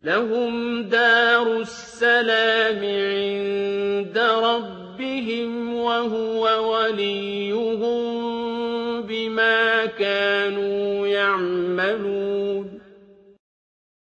لَهُمْ دَارُ السَّلَامِ عِندَ رَبِّهِمْ ۖ وَهُوَ وَلِيُّهُم بِمَا كَانُوا يَعْمَلُونَ